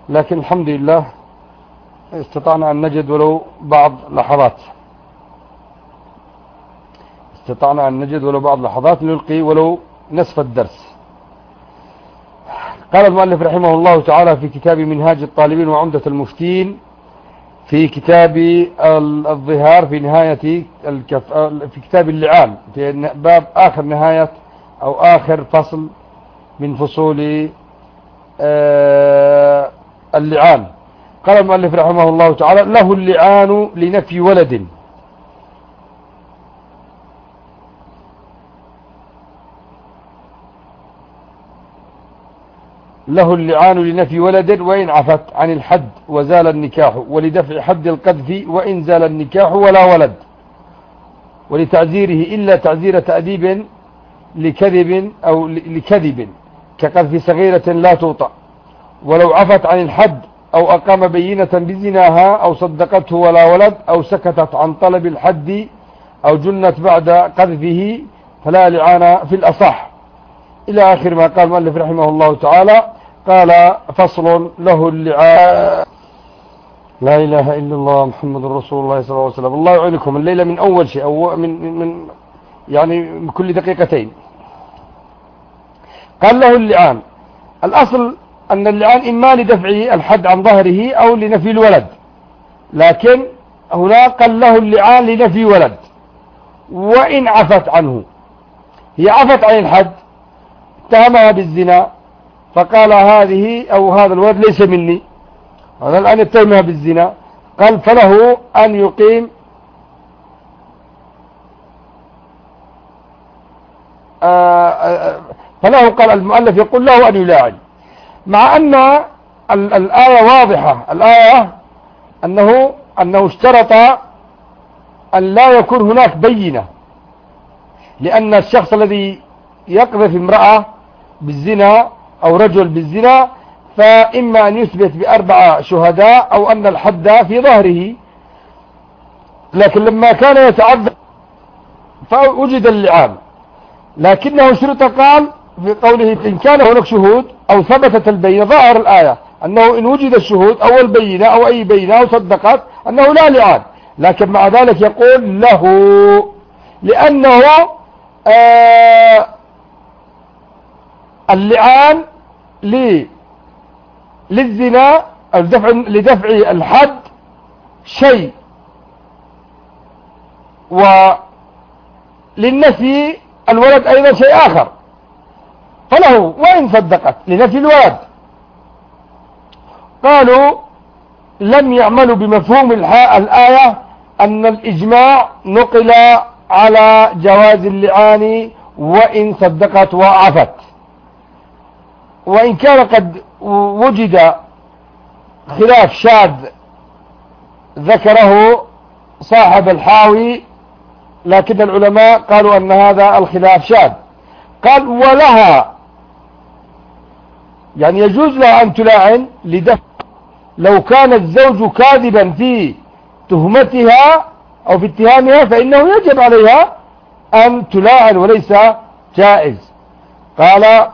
لكن الحمد لله استطعنا أن نجد ولو بعض لحظات نلقي ولو نصف الدرس. قال المؤلف رحمه الله تعالى في كتاب منهاج الطالبين وعمدة المفتين في كتاب الظهار في نهاية في كتاب اللعان في باب آخر نهاية أو آخر فصل من فصول اللعان. قال المؤلف رحمه الله تعالى: له اللعان لنفي ولد. له اللعان لنفي ولد وإن عفت عن الحد وزال النكاح، ولدفع حد القذف وإن زال النكاح ولا ولد، ولتعزيره إلا تعزير تأديب لكذب أو لكذب كقذف صغيرة لا توطأ، ولو عفت عن الحد أو أقام بينة بزناها أو صدقته ولا ولد أو سكتت عن طلب الحد أو جنت بعد قذفه فلا لعان في الأصح، إلى آخر ما قال المؤلف رحمه الله تعالى. قال: فصل: له اللعان. لا إله إلا الله محمد رسول الله صلى الله عليه وسلم. الله يعينكم الليلة من أول شيء أو من يعني من كل دقيقتين. قال: له اللعان. الأصل أن اللعان إما لدفع الحد عن ظهره أو لنفي الولد، لكن هنا قال: له اللعان لنفي ولد وإن عفت عنه. هي عفت عن الحد، اتهمها بالزنا فقال هذه أو هذا الولد ليس مني، هذا الآن يتهمها بالزنا، قال: فله أن يقيم فله، قال المؤلف يقول له أن يلاعن، مع أن الآية واضحة. الآية أنه اشترط أن لا يكون هناك بينة، لأن الشخص الذي يقذف امرأة بالزنا أو رجل بالزنا فإما أن يثبت ب4 شهداء أو أن الحد في ظهره، لكن لما كان يتعذر فوجد اللعان، لكنه شرط قال في قوله: إن كان هناك شهود أو ثبتت البينة. ظاهر الآية أنه إن وجد الشهود أو البينة أو أي بينة أو صدقت أنه لا لعان، لكن مع ذلك يقول له، لأنه اللعان للزنا أو لدفع الحد شيء، وللنفي الولد أيضا شيء آخر، فله وإن صدقت لنفي الولد. قالوا: لم يعملوا بمفهوم الآية أن الإجماع نقل على جواز اللعان وإن صدقت وعفت، وإن كان قد وجد خلاف شاذ ذكره صاحب الحاوي، لكن العلماء قالوا أن هذا الخلاف شاذ. قال: ولها، يعني يجوز لها أن تلاعن لدفع، لو كان الزوج كاذبا في تهمتها أو في اتهامها فإنه يجب عليها أن تلاعن وليس جائز. قال: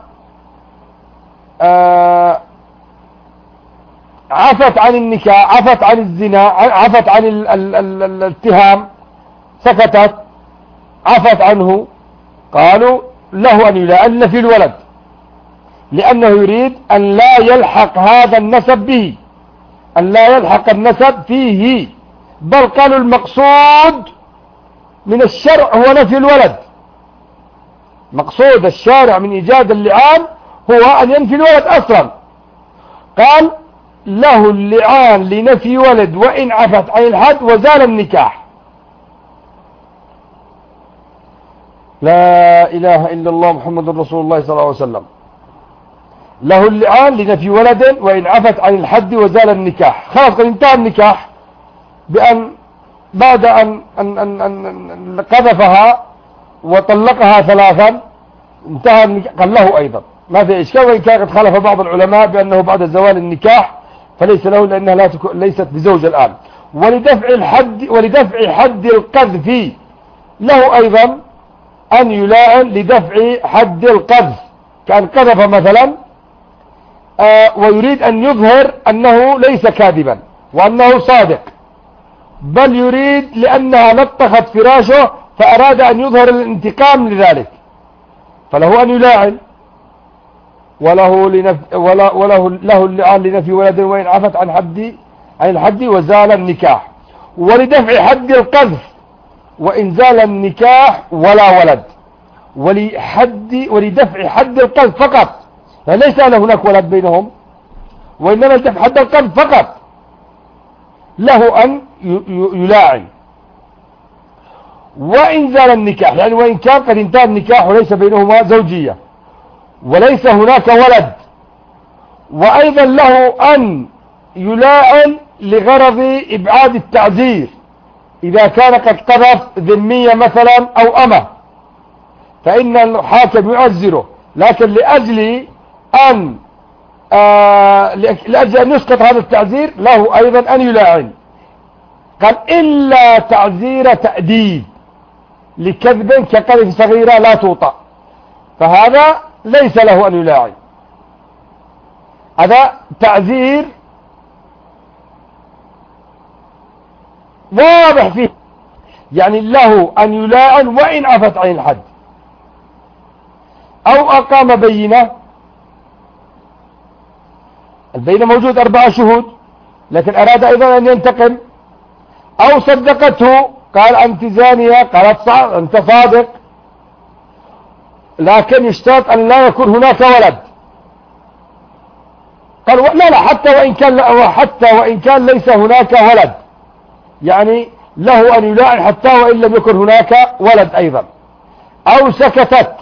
عفت عن النكاح، عفت عن الزنا، عفت عن الاتهام، سكتت، عفت عنه. قالوا: له أن يلاعن في الولد، لأنه يريد أن لا يلحق هذا النسب به، أن لا يلحق النسب فيه، بل قالوا المقصود من الشرع هو نفي الولد. مقصود الشارع من إيجاد اللعان هو أن ينفي الولد أصلا. قال: له اللعان لنفي ولد وإن عفت عن الحد وزال النكاح. لا إله إلا الله محمد رسول الله صلى الله عليه وسلم. له اللعان لنفي ولد وإن عفت عن الحد وزال النكاح. خلاص قد انتهى النكاح بأن بعد أن قذفها وطلقها 3 انتهى النكاح. قال له أيضا ما في إشكال، وإن كان قد خالف بعض العلماء بأنه بعد زوال النكاح فليس له، لأنها ليست بزوج الآن. ولدفع حد القذف له أيضا أن يلاعن لدفع حد القذف، كان قذف مثلا ويريد أن يظهر أنه ليس كاذبا وأنه صادق، بل يريد لأنها لطخت فراشه فأراد أن يظهر الانتقام لذلك، فله أن يلاعن، وله اللعان لنفي ولد وإن عفت عن الحد وزال النكاح، ولدفع حد القذف وإن زال النكاح ولا ولد، ولدفع حد القذف فقط، فليس هناك ولد بينهم، وإنما دفع حد القذف فقط له أن يلاعن. وإن زال النكاح، يعني وإن كان قد انتهى النكاح وليس بينهما زوجية وليس هناك ولد، وأيضا له أن يلاعن لغرض إبعاد التعذير إذا كان قد قذف ذمية مثلا أو أمة، فإن الحاكم يعذره، لكن لأجل أن يسقط هذا التعذير له أيضا أن يلاعن. قال إلا تعذير تأديب لكذب كقذف صغيرة لا توطأ، فهذا ليس له أن يلاعن، هذا تعذير واضح فيه، يعني له أن يلاعن وإن عفت عن الحد، أو أقام بينة، البينة موجود 4 شهود لكن أراد أيضا أن ينتقم، أو صدقته قال أنت زانية، قالت أنت صادق، لكن يشترط أن لا يكون هناك ولد. قال لا حتى وإن كان ليس هناك ولد، يعني له أن يلاعن حتى وإن لم يكن هناك ولد أيضا. أو سكتت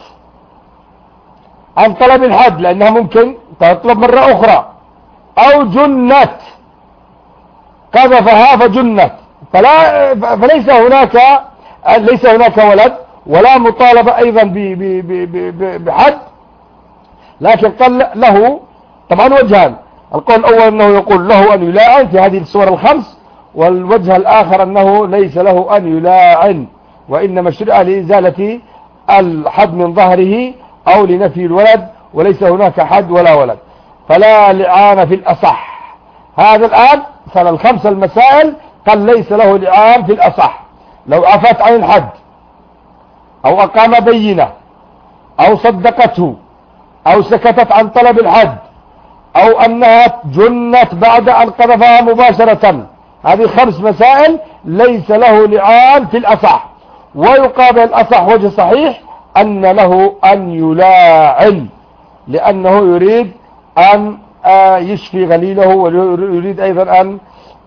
عن طلب الحد لأنها ممكن تطلب مرة أخرى، أو جنت قذفها فجنت، فليس هناك ولد ولا مطالبة أيضا بحد، لكن قال له طبعا وجهان، القول الأول أنه يقول له أن يلاعن في هذه الصور ال5، والوجه الآخر أنه ليس له أن يلاعن، وإنما شرع لإزالة الحد من ظهره أو لنفي الولد، وليس هناك حد ولا ولد، فلا لعان في الأصح. هذا الآن صار ال5 المسائل، قال ليس له لعان في الأصح لو عفت عن الحد أو أقام بينة أو صدقته أو سكتت عن طلب الحد أو أنها جنت بعد أن قذفها مباشرة. هذه 5 مسائل ليس له لعان في الأصح، ويقابل الأصح وجه صحيح أن له أن يلاعن، لأنه يريد أن يشفي غليله، ويريد أيضا أن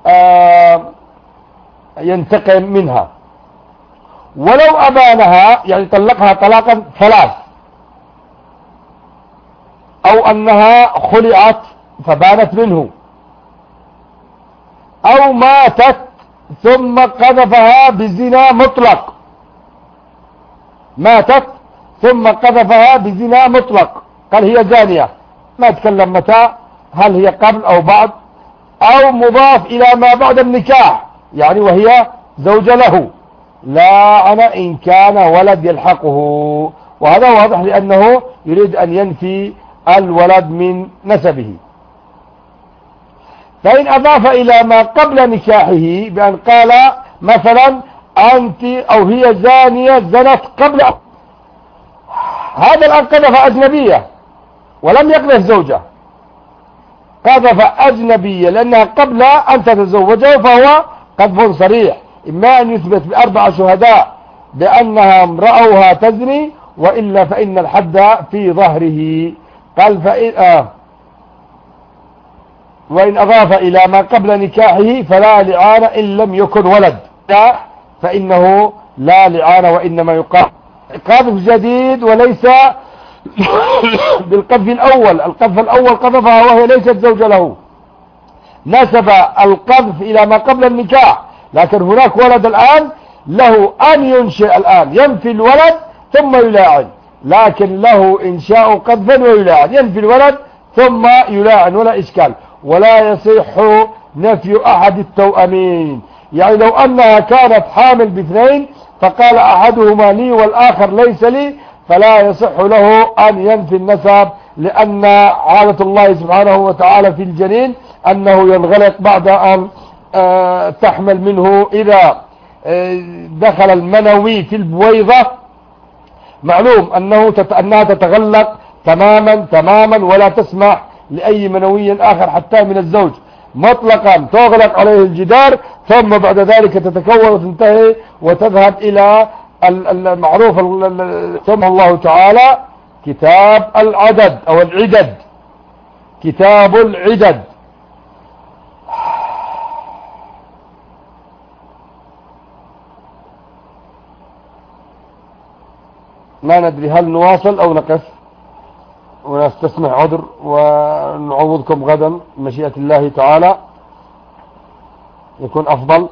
ينتقم منها. ولو أبانها، يعني طلقها طلاقا 3، أو أنها خلعت فبانت منه، أو ماتت ثم قذفها بزنا مطلق، ماتت ثم قذفها بزنا مطلق، قال هي زانية، ما تكلم متى، هل هي قبل أو بعد، أو مضاف إلى ما بعد النكاح، يعني وهي زوجة له، لاعن إن كان ولد يلحقه، وهذا واضح لأنه يريد أن ينفي الولد من نسبه. فإن أضاف إلى ما قبل نكاحه بأن قال مثلا أنت أو هي زانية زنت قبل، هذا الآن قذف أجنبية ولم يقذف زوجة، قذف أجنبية لأنها قبل أن تتزوجه، فهو قذف صريح، إما أن يثبت ب4 شهداء بأنها امرأوها تزني، وإلا فإن الحد في ظهره. قال وإن أضاف إلى ما قبل نكاحه فلا لعان إن لم يكن ولد، فإنه لا لعان وإنما يقام قذف جديد وليس بالقذف الأول. القذف الأول قذفها وهي ليست زوجة له، نسب القذف إلى ما قبل النكاح، لكن هناك ولد الآن، له أن ينشئ الآن، ينفي الولد ثم يلاعن، لكن له إنشاء قذفا ويلاعن، ينفي الولد ثم يلاعن ولا إشكال. ولا يصح نفي أحد التوأمين، يعني لو أنها كانت حامل ب2 فقال أحدهما لي والآخر ليس لي، فلا يصح له أن ينفي النسب لأن عادة الله سبحانه وتعالى في الجنين أنه ينغلق بعد أن تحمل منه. إذا دخل المنوي في البويضة معلوم أنها تتغلق تماما ولا تسمح لأي منوي آخر حتى من الزوج مطلقا، تغلق عليه الجدار، ثم بعد ذلك تتكون وتنتهي وتذهب إلى المعروف سمى الله تعالى كتاب العدد أو العدد، كتاب العدد. ما ندري هل نواصل أو نقف ونستسمع عذر ونعوضكم غدا مشيئة الله تعالى يكون أفضل.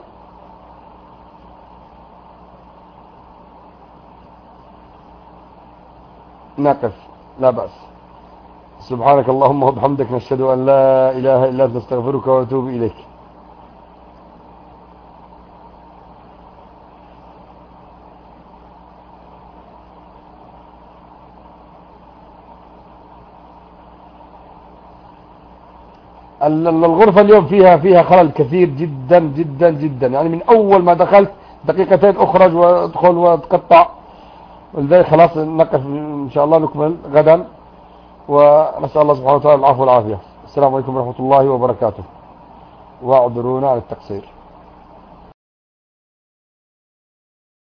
نقف لا بأس. سبحانك اللهم وبحمدك نشهد أن لا إله إلا أنت نستغفرك ونتوب إليك. الغرفة اليوم فيها خلل كثير جدا جدا جدا، يعني من أول ما دخلت دقيقتين أخرج وادخل وتقطع، ولذلك خلاص نقف إن شاء الله نكمل غدا، ونسأل الله سبحانه وتعالى العفو والعافية. السلام عليكم ورحمة الله وبركاته، واعذرونا على التقصير.